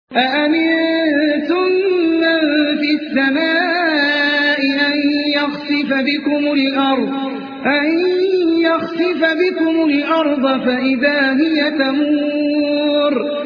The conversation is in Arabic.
أأمنتم من في السماء أن يخسف بكم الأرض فإذا هي تمور